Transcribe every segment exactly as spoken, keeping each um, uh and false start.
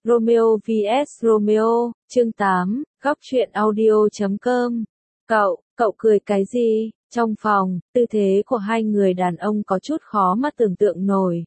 Romeo vs Romeo, chương tám, góc truyện audio chấm com. Cậu, cậu cười cái gì? Trong phòng, tư thế của hai người đàn ông có chút khó mà tưởng tượng nổi.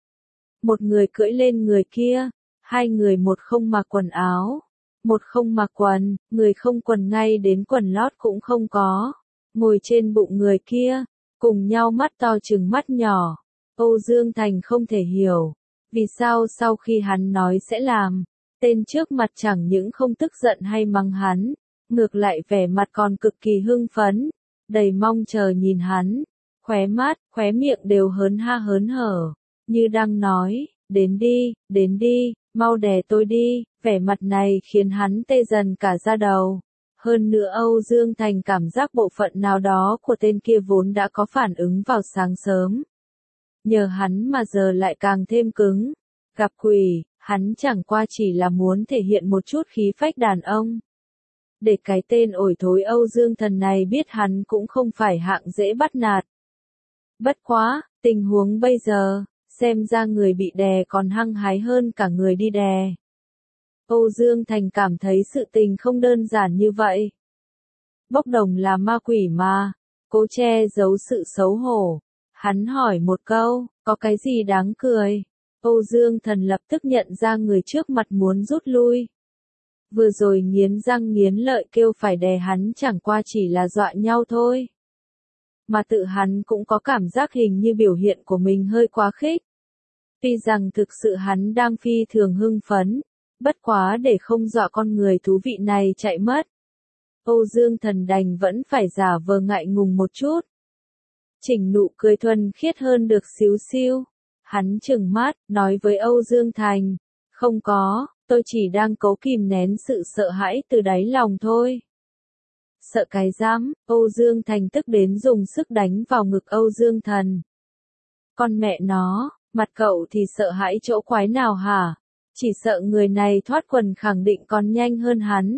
Một người cưỡi lên người kia, hai người một không mặc quần áo, một không mặc quần, người không quần ngay đến quần lót cũng không có, ngồi trên bụng người kia, cùng nhau mắt to trừng mắt nhỏ. Âu Dương Thành không thể hiểu, vì sao sau khi hắn nói sẽ làm, tên trước mặt chẳng những không tức giận hay mắng hắn, ngược lại vẻ mặt còn cực kỳ hưng phấn, đầy mong chờ nhìn hắn, khóe mắt, khóe miệng đều hớn ha hớn hở, như đang nói, đến đi, đến đi, mau đè tôi đi, vẻ mặt này khiến hắn tê dần cả da đầu. Hơn nữa Âu Dương Thành cảm giác bộ phận nào đó của tên kia vốn đã có phản ứng vào sáng sớm. Nhờ hắn mà giờ lại càng thêm cứng. Gặp quỷ, hắn chẳng qua chỉ là muốn thể hiện một chút khí phách đàn ông. Để cái tên ổi thối Âu Dương Thần này biết hắn cũng không phải hạng dễ bắt nạt. Bất quá, tình huống bây giờ, xem ra người bị đè còn hăng hái hơn cả người đi đè. Âu Dương Thành cảm thấy sự tình không đơn giản như vậy. Bốc đồng là ma quỷ mà, cố che giấu sự xấu hổ. Hắn hỏi một câu, có cái gì đáng cười? Âu Dương Thần lập tức nhận ra người trước mặt muốn rút lui. Vừa rồi nghiến răng nghiến lợi kêu phải đè hắn chẳng qua chỉ là dọa nhau thôi. Mà tự hắn cũng có cảm giác hình như biểu hiện của mình hơi quá khích. Tuy rằng thực sự hắn đang phi thường hưng phấn, bất quá để không dọa con người thú vị này chạy mất. Âu Dương Thần đành vẫn phải giả vờ ngại ngùng một chút. Chỉnh nụ cười thuần khiết hơn được xíu xiu. Hắn trừng mắt, nói với Âu Dương Thành, không có, tôi chỉ đang cố kìm nén sự sợ hãi từ đáy lòng thôi. Sợ cái dám, Âu Dương Thành tức đến dùng sức đánh vào ngực Âu Dương Thần. Con mẹ nó, mặt cậu thì sợ hãi chỗ quái nào hả? Chỉ sợ người này thoát quần khẳng định còn nhanh hơn hắn.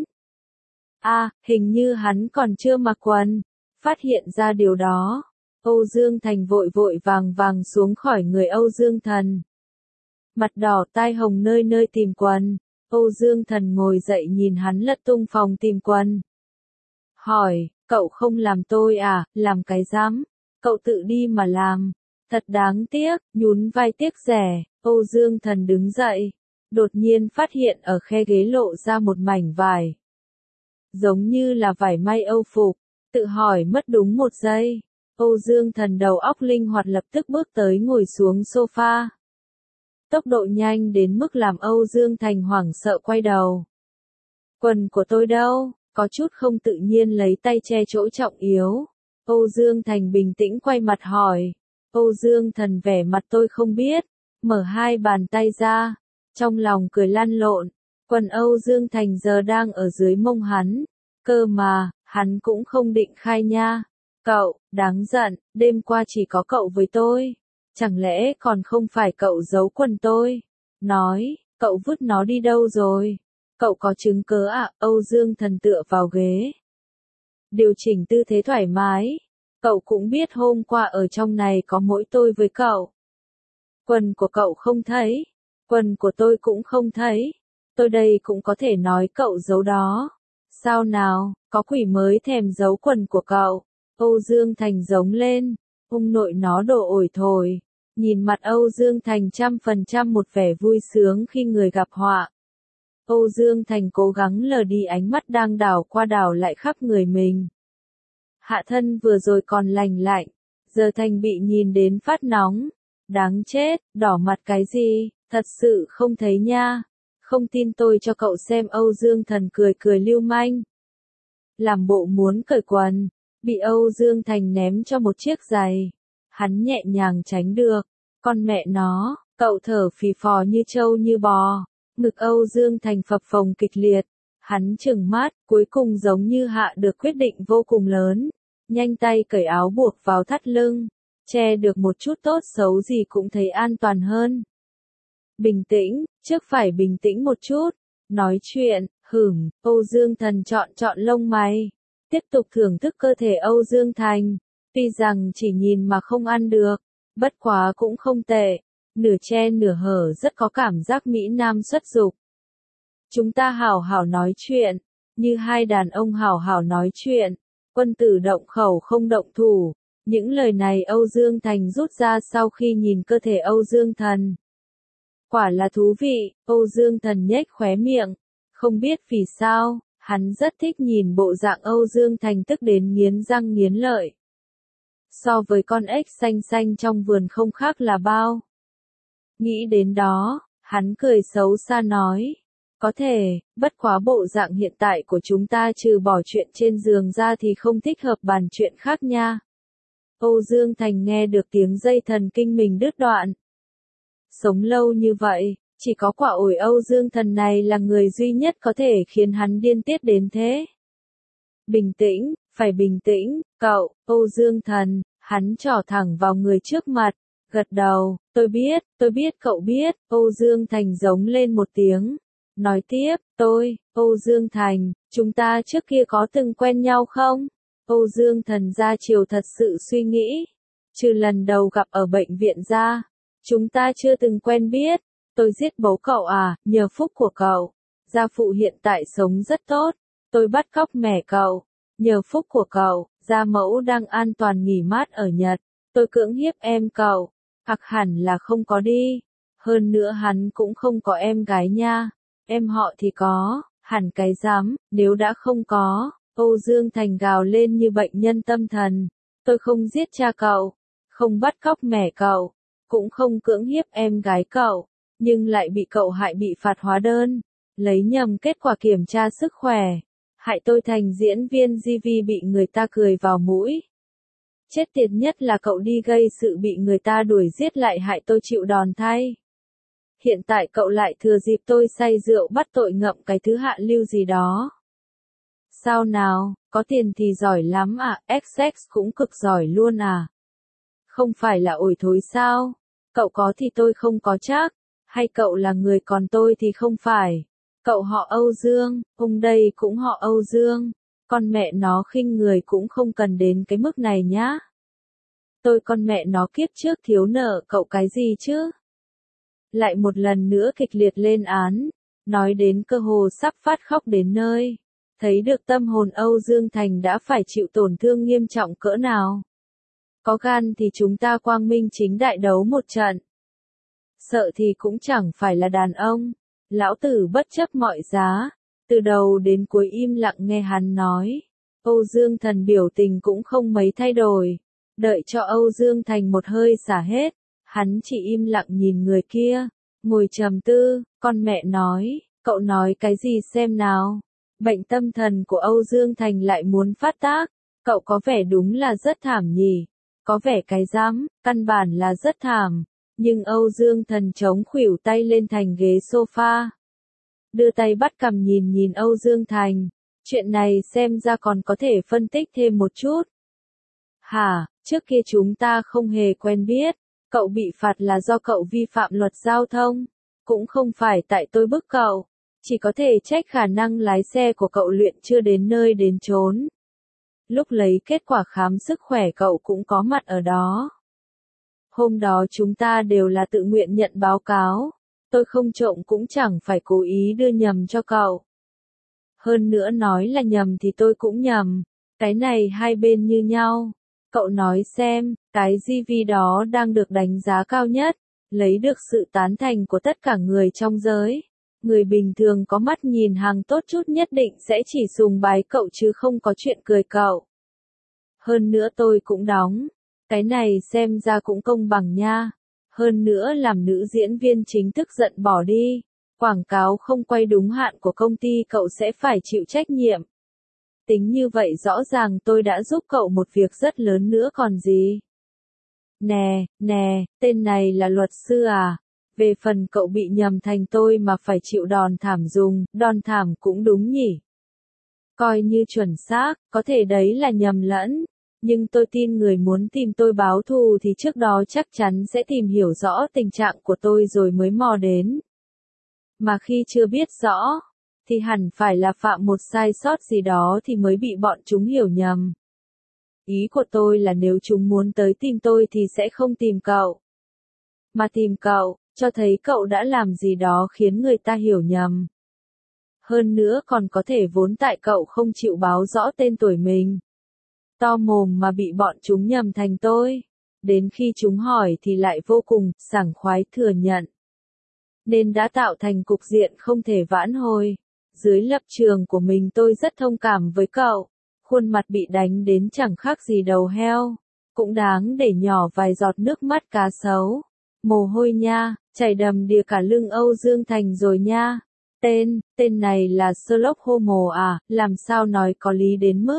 À, hình như hắn còn chưa mặc quần. Phát hiện ra điều đó, Âu Dương Thành vội vội vàng vàng xuống khỏi người Âu Dương Thần. Mặt đỏ tai hồng nơi nơi tìm quần, Âu Dương Thần ngồi dậy nhìn hắn lật tung phòng tìm quần. Hỏi, cậu không làm tôi à, làm cái dám, cậu tự đi mà làm. Thật đáng tiếc, nhún vai tiếc rẻ, Âu Dương Thần đứng dậy, đột nhiên phát hiện ở khe ghế lộ ra một mảnh vải. Giống như là vải may Âu phục, tự hỏi mất đúng một giây. Âu Dương Thần đầu óc linh hoạt lập tức bước tới ngồi xuống sofa. Tốc độ nhanh đến mức làm Âu Dương Thành hoảng sợ quay đầu. Quần của tôi đâu? Có chút không tự nhiên lấy tay che chỗ trọng yếu. Âu Dương Thành bình tĩnh quay mặt hỏi. Âu Dương Thần vẻ mặt tôi không biết, mở hai bàn tay ra, trong lòng cười lăn lộn. Quần Âu Dương Thành giờ đang ở dưới mông hắn, cơ mà, hắn cũng không định khai nha. Cậu, đáng giận, đêm qua chỉ có cậu với tôi. Chẳng lẽ còn không phải cậu giấu quần tôi? Nói, cậu vứt nó đi đâu rồi? Cậu có chứng cớ ạ? Âu Dương Thần tựa vào ghế. Điều chỉnh tư thế thoải mái. Cậu cũng biết hôm qua ở trong này có mỗi tôi với cậu. Quần của cậu không thấy. Quần của tôi cũng không thấy. Tôi đây cũng có thể nói cậu giấu đó. Sao nào, có quỷ mới thèm giấu quần của cậu. Âu Dương Thành giống lên. Ông nội nó đồ ổi thổi. Nhìn mặt Âu Dương Thành trăm phần trăm một vẻ vui sướng khi người gặp họa. Âu Dương Thành cố gắng lờ đi ánh mắt đang đảo qua đảo lại khắp người mình. Hạ thân vừa rồi còn lành lạnh, giờ Thành bị nhìn đến phát nóng. Đáng chết, đỏ mặt cái gì, thật sự không thấy nha. Không tin tôi cho cậu xem. Âu Dương Thần cười cười lưu manh. Làm bộ muốn cởi quần, bị Âu Dương Thành ném cho một chiếc giày. Hắn nhẹ nhàng tránh được. Con mẹ nó, cậu thở phì phò như trâu như bò. Ngực Âu Dương Thành phập phồng kịch liệt. Hắn trừng mắt, cuối cùng giống như hạ được quyết định vô cùng lớn. Nhanh tay cởi áo buộc vào thắt lưng. Che được một chút tốt xấu gì cũng thấy an toàn hơn. Bình tĩnh, trước phải bình tĩnh một chút. Nói chuyện, hửng, Âu Dương Thần chọn chọn lông mày. Tiếp tục thưởng thức cơ thể Âu Dương Thành. Tuy rằng chỉ nhìn mà không ăn được, bất quá cũng không tệ. Nửa che nửa hở rất có cảm giác Mỹ Nam xuất dục. Chúng ta hảo hảo nói chuyện, như hai đàn ông hảo hảo nói chuyện, quân tử động khẩu không động thủ. Những lời này Âu Dương Thành rút ra sau khi nhìn cơ thể Âu Dương Thần. Quả là thú vị, Âu Dương Thần nhếch khóe miệng, không biết vì sao, hắn rất thích nhìn bộ dạng Âu Dương Thành tức đến nghiến răng nghiến lợi. So với con ếch xanh xanh trong vườn không khác là bao. Nghĩ đến đó, hắn cười xấu xa nói, có thể, bất quá bộ dạng hiện tại của chúng ta trừ bỏ chuyện trên giường ra thì không thích hợp bàn chuyện khác nha. Âu Dương Thành nghe được tiếng dây thần kinh mình đứt đoạn. Sống lâu như vậy, chỉ có quả ổi Âu Dương Thần này là người duy nhất có thể khiến hắn điên tiết đến thế. Bình tĩnh, phải bình tĩnh, cậu, Âu Dương Thần, hắn trỏ thẳng vào người trước mặt, gật đầu, tôi biết, tôi biết cậu biết, Âu Dương Thành giống lên một tiếng. Nói tiếp, tôi, Âu Dương Thành, chúng ta trước kia có từng quen nhau không? Âu Dương Thần ra chiều thật sự suy nghĩ. Trừ lần đầu gặp ở bệnh viện ra, chúng ta chưa từng quen biết. Tôi giết bố cậu à, nhờ phúc của cậu. Gia phụ hiện tại sống rất tốt. Tôi bắt cóc mẹ cậu. Nhờ phúc của cậu, gia mẫu đang an toàn nghỉ mát ở Nhật. Tôi cưỡng hiếp em cậu. Hoặc hẳn là không có đi. Hơn nữa hắn cũng không có em gái nha. Em họ thì có, hẳn cái dám, nếu đã không có. Âu Dương Thành gào lên như bệnh nhân tâm thần. Tôi không giết cha cậu, không bắt cóc mẹ cậu, cũng không cưỡng hiếp em gái cậu, nhưng lại bị cậu hại bị phạt hóa đơn, lấy nhầm kết quả kiểm tra sức khỏe, hại tôi thành diễn viên gi vi bị người ta cười vào mũi. Chết tiệt nhất là cậu đi gây sự bị người ta đuổi giết lại hại tôi chịu đòn thay. Hiện tại cậu lại thừa dịp tôi say rượu bắt tội ngậm cái thứ hạ lưu gì đó. Sao nào, có tiền thì giỏi lắm à, ích ích cũng cực giỏi luôn à. Không phải là ổi thối sao, cậu có thì tôi không có chắc, hay cậu là người còn tôi thì không phải. Cậu họ Âu Dương, ông đây cũng họ Âu Dương, con mẹ nó khinh người cũng không cần đến cái mức này nhá. Tôi con mẹ nó kiếp trước thiếu nợ cậu cái gì chứ? Lại một lần nữa kịch liệt lên án, nói đến cơ hồ sắp phát khóc đến nơi. Thấy được tâm hồn Âu Dương Thành đã phải chịu tổn thương nghiêm trọng cỡ nào. Có gan thì chúng ta quang minh chính đại đấu một trận. Sợ thì cũng chẳng phải là đàn ông. Lão tử bất chấp mọi giá, từ đầu đến cuối im lặng nghe hắn nói. Âu Dương Thần biểu tình cũng không mấy thay đổi. Đợi cho Âu Dương Thành một hơi xả hết, hắn chỉ im lặng nhìn người kia, ngồi trầm tư, con mẹ nói, cậu nói cái gì xem nào. Bệnh tâm thần của Âu Dương Thành lại muốn phát tác, cậu có vẻ đúng là rất thảm nhỉ, có vẻ cái dám, căn bản là rất thảm, nhưng Âu Dương Thần chống khuỷu tay lên thành ghế sofa. Đưa tay bắt cằm nhìn nhìn Âu Dương Thành, chuyện này xem ra còn có thể phân tích thêm một chút. Hả, trước kia chúng ta không hề quen biết, cậu bị phạt là do cậu vi phạm luật giao thông, cũng không phải tại tôi bức cậu. Chỉ có thể trách khả năng lái xe của cậu luyện chưa đến nơi đến chốn. Lúc lấy kết quả khám sức khỏe cậu cũng có mặt ở đó. Hôm đó chúng ta đều là tự nguyện nhận báo cáo. Tôi không trộm cũng chẳng phải cố ý đưa nhầm cho cậu. Hơn nữa nói là nhầm thì tôi cũng nhầm. Cái này hai bên như nhau. Cậu nói xem, cái gi vi đó đang được đánh giá cao nhất, lấy được sự tán thành của tất cả người trong giới. Người bình thường có mắt nhìn hàng tốt chút nhất định sẽ chỉ sùng bái cậu chứ không có chuyện cười cậu. Hơn nữa tôi cũng đóng. Cái này xem ra cũng công bằng nha. Hơn nữa làm nữ diễn viên chính thức giận bỏ đi. Quảng cáo không quay đúng hạn của công ty cậu sẽ phải chịu trách nhiệm. Tính như vậy rõ ràng tôi đã giúp cậu một việc rất lớn nữa còn gì. Nè, nè, tên này là luật sư à? Về phần cậu bị nhầm thành tôi mà phải chịu đòn thảm dùng, đòn thảm cũng đúng nhỉ. Coi như chuẩn xác, có thể đấy là nhầm lẫn. Nhưng tôi tin người muốn tìm tôi báo thù thì trước đó chắc chắn sẽ tìm hiểu rõ tình trạng của tôi rồi mới mò đến. Mà khi chưa biết rõ, thì hẳn phải là phạm một sai sót gì đó thì mới bị bọn chúng hiểu nhầm. Ý của tôi là nếu chúng muốn tới tìm tôi thì sẽ không tìm cậu. Mà tìm cậu, cho thấy cậu đã làm gì đó khiến người ta hiểu nhầm. Hơn nữa còn có thể vốn tại cậu không chịu báo rõ tên tuổi mình. To mồm mà bị bọn chúng nhầm thành tôi. Đến khi chúng hỏi thì lại vô cùng sảng khoái thừa nhận. Nên đã tạo thành cục diện không thể vãn hồi. Dưới lập trường của mình tôi rất thông cảm với cậu. Khuôn mặt bị đánh đến chẳng khác gì đầu heo. Cũng đáng để nhỏ vài giọt nước mắt cá sấu. Mồ hôi nha, chảy đầm đìa cả lưng Âu Dương Thành rồi nha. Tên, tên này là Sherlock Holmes à, làm sao nói có lý đến mức.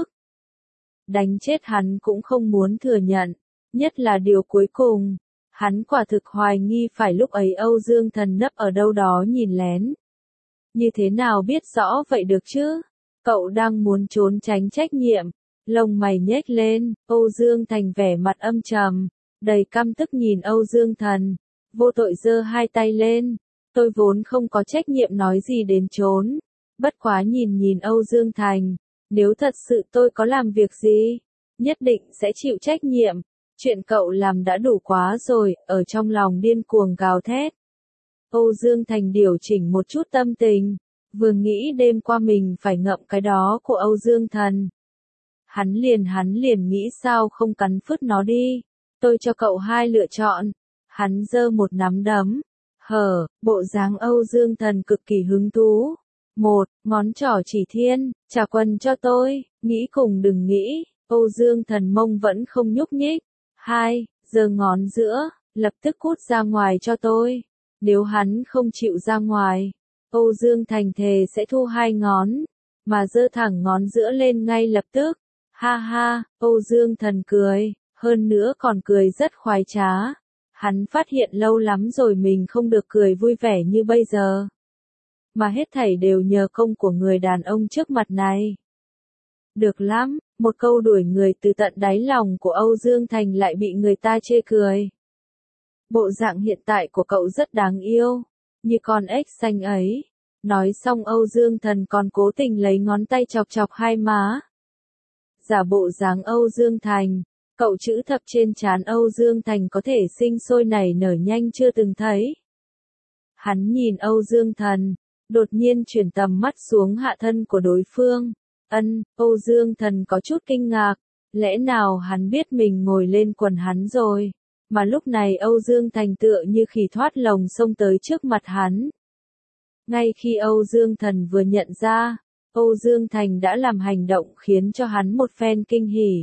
Đánh chết hắn cũng không muốn thừa nhận. Nhất là điều cuối cùng. Hắn quả thực hoài nghi phải lúc ấy Âu Dương Thần nấp ở đâu đó nhìn lén. Như thế nào biết rõ vậy được chứ? Cậu đang muốn trốn tránh trách nhiệm. Lông mày nhếch lên, Âu Dương Thành vẻ mặt âm trầm, đầy căm tức nhìn Âu Dương Thần. Vô tội giơ hai tay lên. Tôi vốn không có trách nhiệm nói gì đến trốn. Bất quá nhìn nhìn Âu Dương Thành. Nếu thật sự tôi có làm việc gì, nhất định sẽ chịu trách nhiệm. Chuyện cậu làm đã đủ quá rồi, ở trong lòng điên cuồng gào thét. Âu Dương Thành điều chỉnh một chút tâm tình. Vừa nghĩ đêm qua mình phải ngậm cái đó của Âu Dương Thần. Hắn liền hắn liền nghĩ sao không cắn phứt nó đi. Tôi cho cậu hai lựa chọn. Hắn giơ một nắm đấm. Hở, bộ dáng Âu Dương Thần cực kỳ hứng thú. Một, ngón trỏ chỉ thiên, trả quần cho tôi, nghĩ cùng đừng nghĩ. Âu Dương Thần mông vẫn không nhúc nhích. Hai, giơ ngón giữa, lập tức cút ra ngoài cho tôi. Nếu hắn không chịu ra ngoài, Âu Dương Thành thề sẽ thu hai ngón, mà giơ thẳng ngón giữa lên ngay lập tức. Ha ha, Âu Dương Thần cười, hơn nữa còn cười rất khoái trá. Hắn phát hiện lâu lắm rồi mình không được cười vui vẻ như bây giờ. Mà hết thảy đều nhờ công của người đàn ông trước mặt này. Được lắm, một câu đuổi người từ tận đáy lòng của Âu Dương Thành lại bị người ta chê cười. Bộ dạng hiện tại của cậu rất đáng yêu, như con ếch xanh ấy. Nói xong Âu Dương Thần còn cố tình lấy ngón tay chọc chọc hai má. Giả bộ dáng Âu Dương Thành, cậu chữ thập trên trán Âu Dương Thành có thể sinh sôi nảy nở nhanh chưa từng thấy. Hắn nhìn Âu Dương Thần, đột nhiên chuyển tầm mắt xuống hạ thân của đối phương. Ân, Âu Dương Thần có chút kinh ngạc, lẽ nào hắn biết mình ngồi lên quần hắn rồi, mà lúc này Âu Dương Thành tựa như khỉ thoát lồng xông tới trước mặt hắn. Ngay khi Âu Dương Thần vừa nhận ra, Âu Dương Thành đã làm hành động khiến cho hắn một phen kinh hỉ.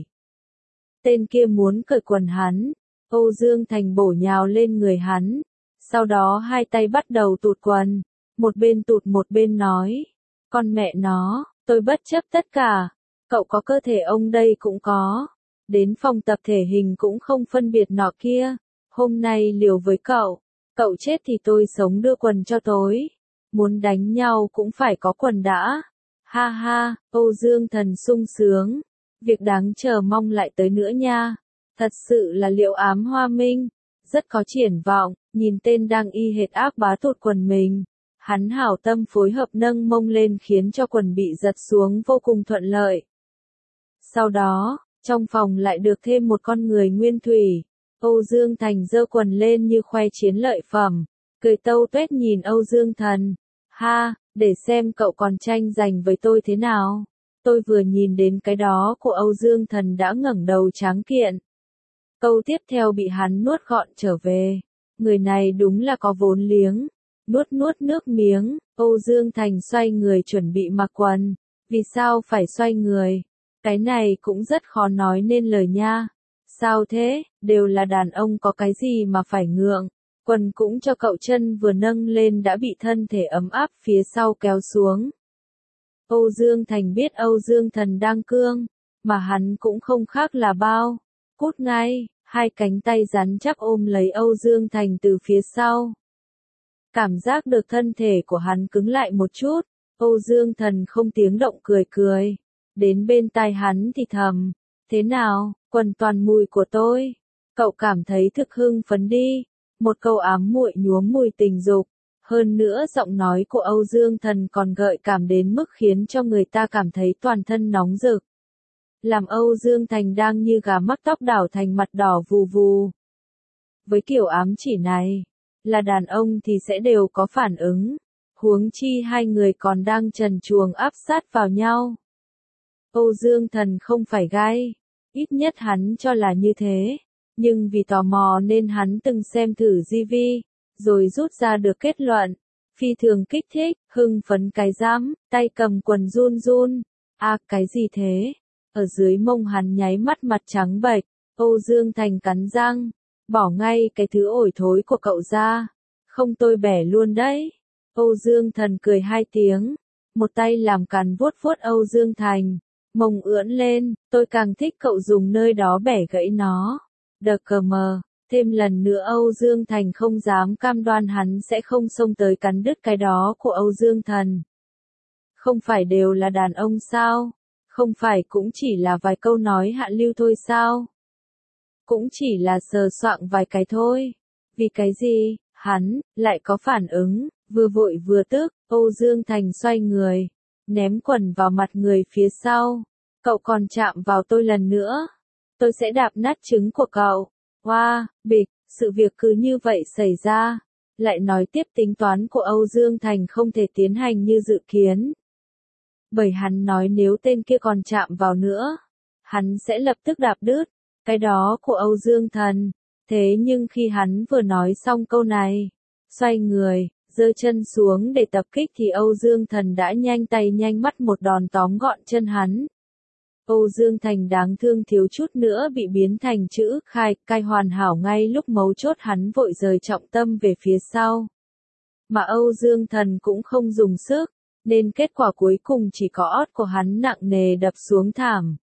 Tên kia muốn cởi quần hắn, Âu Dương Thành bổ nhào lên người hắn, sau đó hai tay bắt đầu tụt quần, một bên tụt một bên nói, con mẹ nó, tôi bất chấp tất cả, cậu có cơ thể ông đây cũng có, đến phòng tập thể hình cũng không phân biệt nọ kia, hôm nay liều với cậu, cậu chết thì tôi sống đưa quần cho tối, muốn đánh nhau cũng phải có quần đã. Ha ha, Âu Dương Thần sung sướng, việc đáng chờ mong lại tới nữa nha, thật sự là Liệu Ám Hoa Minh, rất có triển vọng, nhìn tên đang y hệt ác bá tụt quần mình. Hắn hảo tâm phối hợp nâng mông lên khiến cho quần bị giật xuống vô cùng thuận lợi. Sau đó, trong phòng lại được thêm một con người nguyên thủy. Âu Dương Thành giơ quần lên như khoe chiến lợi phẩm, cười tâu tuét nhìn Âu Dương Thần. Ha, để xem cậu còn tranh giành với tôi thế nào. Tôi vừa nhìn đến cái đó của Âu Dương Thần đã ngẩng đầu tráng kiện. Câu tiếp theo bị hắn nuốt gọn trở về. Người này đúng là có vốn liếng. Nuốt nuốt nước miếng, Âu Dương Thành xoay người chuẩn bị mặc quần. Vì sao phải xoay người? Cái này cũng rất khó nói nên lời nha. Sao thế, đều là đàn ông có cái gì mà phải ngượng. Quần cũng cho cậu, chân vừa nâng lên đã bị thân thể ấm áp phía sau kéo xuống. Âu Dương Thành biết Âu Dương Thần đang cương, mà hắn cũng không khác là bao. Cút ngay, hai cánh tay rắn chắc ôm lấy Âu Dương Thành từ phía sau. Cảm giác được thân thể của hắn cứng lại một chút, Âu Dương Thần không tiếng động cười cười. Đến bên tai hắn thì thầm, thế nào, quần toàn mùi của tôi. Cậu cảm thấy thực hưng phấn đi. Một câu ám muội nhuốm mùi tình dục. Hơn nữa giọng nói của Âu Dương Thần còn gợi cảm đến mức khiến cho người ta cảm thấy toàn thân nóng rực. Làm Âu Dương Thành đang như gà mắc tóc đảo thành mặt đỏ vù vù. Với kiểu ám chỉ này, là đàn ông thì sẽ đều có phản ứng. Huống chi hai người còn đang trần truồng áp sát vào nhau. Âu Dương Thần không phải gay, ít nhất hắn cho là như thế, nhưng vì tò mò nên hắn từng xem thử gi vi, rồi rút ra được kết luận, phi thường kích thích, hưng phấn cái rắm, tay cầm quần run run, à cái gì thế, ở dưới mông hắn nháy mắt mặt trắng bệch, Âu Dương Thành cắn răng, bỏ ngay cái thứ ổi thối của cậu ra, không tôi bẻ luôn đấy. Âu Dương Thần cười hai tiếng, một tay làm càn vuốt vuốt Âu Dương Thành, mông ưỡn lên, tôi càng thích cậu dùng nơi đó bẻ gãy nó. Đờ cờ mờ, thêm lần nữa Âu Dương Thành không dám cam đoan hắn sẽ không xông tới cắn đứt cái đó của Âu Dương Thần. Không phải đều là đàn ông sao? Không phải cũng chỉ là vài câu nói hạ lưu thôi sao? Cũng chỉ là sờ soạng vài cái thôi. Vì cái gì? Hắn lại có phản ứng, vừa vội vừa tức, Âu Dương Thành xoay người, ném quần vào mặt người phía sau. Cậu còn chạm vào tôi lần nữa, tôi sẽ đạp nát trứng của cậu. Hoa, wow, bịch, sự việc cứ như vậy xảy ra. Lại nói tiếp tính toán của Âu Dương Thành không thể tiến hành như dự kiến. Bởi hắn nói nếu tên kia còn chạm vào nữa, hắn sẽ lập tức đạp đứt cái đó của Âu Dương Thần. Thế nhưng khi hắn vừa nói xong câu này, xoay người, giơ chân xuống để tập kích thì Âu Dương Thần đã nhanh tay nhanh mắt một đòn tóm gọn chân hắn. Âu Dương Thành đáng thương thiếu chút nữa bị biến thành chữ khai, cai hoàn hảo ngay lúc mấu chốt hắn vội rời trọng tâm về phía sau. Mà Âu Dương Thần cũng không dùng sức, nên kết quả cuối cùng chỉ có ót của hắn nặng nề đập xuống thảm.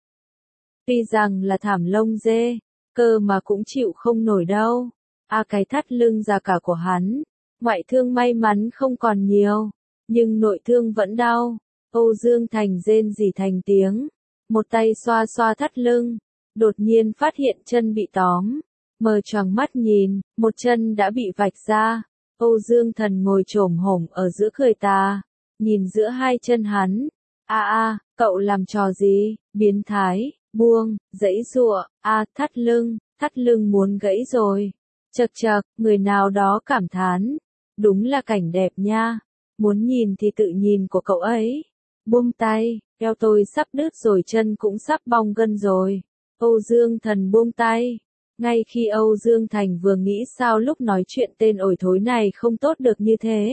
Tuy rằng là thảm lông dê, cơ mà cũng chịu không nổi đâu. À cái thắt lưng già cả của hắn, ngoại thương may mắn không còn nhiều, nhưng nội thương vẫn đau. Âu Dương Thành rên rỉ thành tiếng, một tay xoa xoa thắt lưng, đột nhiên phát hiện chân bị tóm, mờ choàng mắt nhìn, một chân đã bị vạch ra. Âu Dương Thần ngồi chồm hổm ở giữa cười tà, nhìn giữa hai chân hắn. A a, cậu làm trò gì, biến thái, buông, giãy giụa, a thắt lưng, thắt lưng muốn gãy rồi. Chậc chậc, người nào đó cảm thán, đúng là cảnh đẹp nha, muốn nhìn thì tự nhìn của cậu ấy. Buông tay, eo tôi sắp đứt rồi, chân cũng sắp bong gân rồi. Âu Dương Thần buông tay. Ngay khi Âu Dương Thành vừa nghĩ sao lúc nói chuyện tên ổi thối này không tốt được như thế.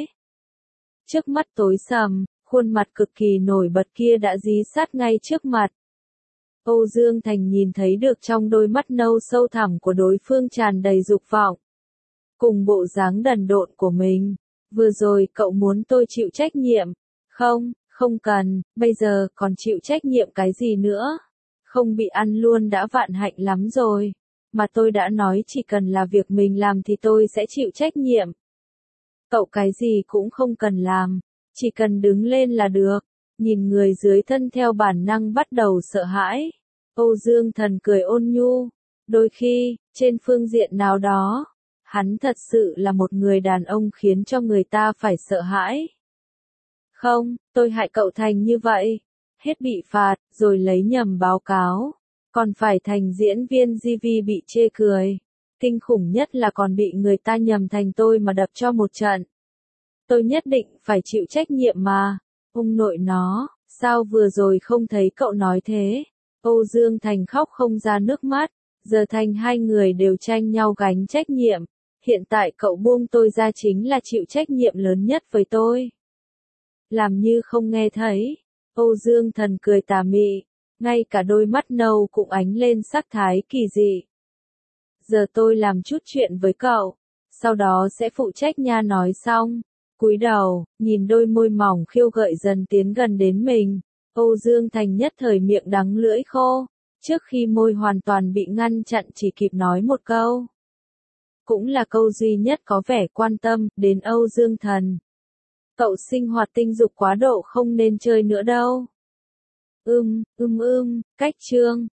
Trước mắt tối sầm, khuôn mặt cực kỳ nổi bật kia đã dí sát ngay trước mặt. Âu Dương Thành nhìn thấy được trong đôi mắt nâu sâu thẳm của đối phương tràn đầy dục vọng. Cùng bộ dáng đần độn của mình. Vừa rồi cậu muốn tôi chịu trách nhiệm. Không, không cần, bây giờ còn chịu trách nhiệm cái gì nữa. Không bị ăn luôn đã vạn hạnh lắm rồi. Mà tôi đã nói chỉ cần là việc mình làm thì tôi sẽ chịu trách nhiệm. Cậu cái gì cũng không cần làm, chỉ cần đứng lên là được. Nhìn người dưới thân theo bản năng bắt đầu sợ hãi. Âu Dương Thần cười ôn nhu. Đôi khi, trên phương diện nào đó, hắn thật sự là một người đàn ông khiến cho người ta phải sợ hãi. Không, tôi hại cậu thành như vậy. Hết bị phạt, rồi lấy nhầm báo cáo. Còn phải thành diễn viên gi vi bị chê cười. Kinh khủng nhất là còn bị người ta nhầm thành tôi mà đập cho một trận. Tôi nhất định phải chịu trách nhiệm mà. Ông nội nó, sao vừa rồi không thấy cậu nói thế? Âu Dương Thành khóc không ra nước mắt. Giờ thành hai người đều tranh nhau gánh trách nhiệm. Hiện tại cậu buông tôi ra chính là chịu trách nhiệm lớn nhất với tôi. Làm như không nghe thấy. Âu Dương Thần cười tà mị. Ngay cả đôi mắt nâu cũng ánh lên sắc thái kỳ dị. Giờ tôi làm chút chuyện với cậu. Sau đó sẽ phụ trách nha. Nói xong, cúi đầu, nhìn đôi môi mỏng khiêu gợi dần tiến gần đến mình. Âu Dương Thành nhất thời miệng đắng lưỡi khô. Trước khi môi hoàn toàn bị ngăn chặn chỉ kịp nói một câu. Cũng là câu duy nhất có vẻ quan tâm đến Âu Dương Thần. Cậu sinh hoạt tình dục quá độ không nên chơi nữa đâu. Ưm, ưm ưm, cách chương.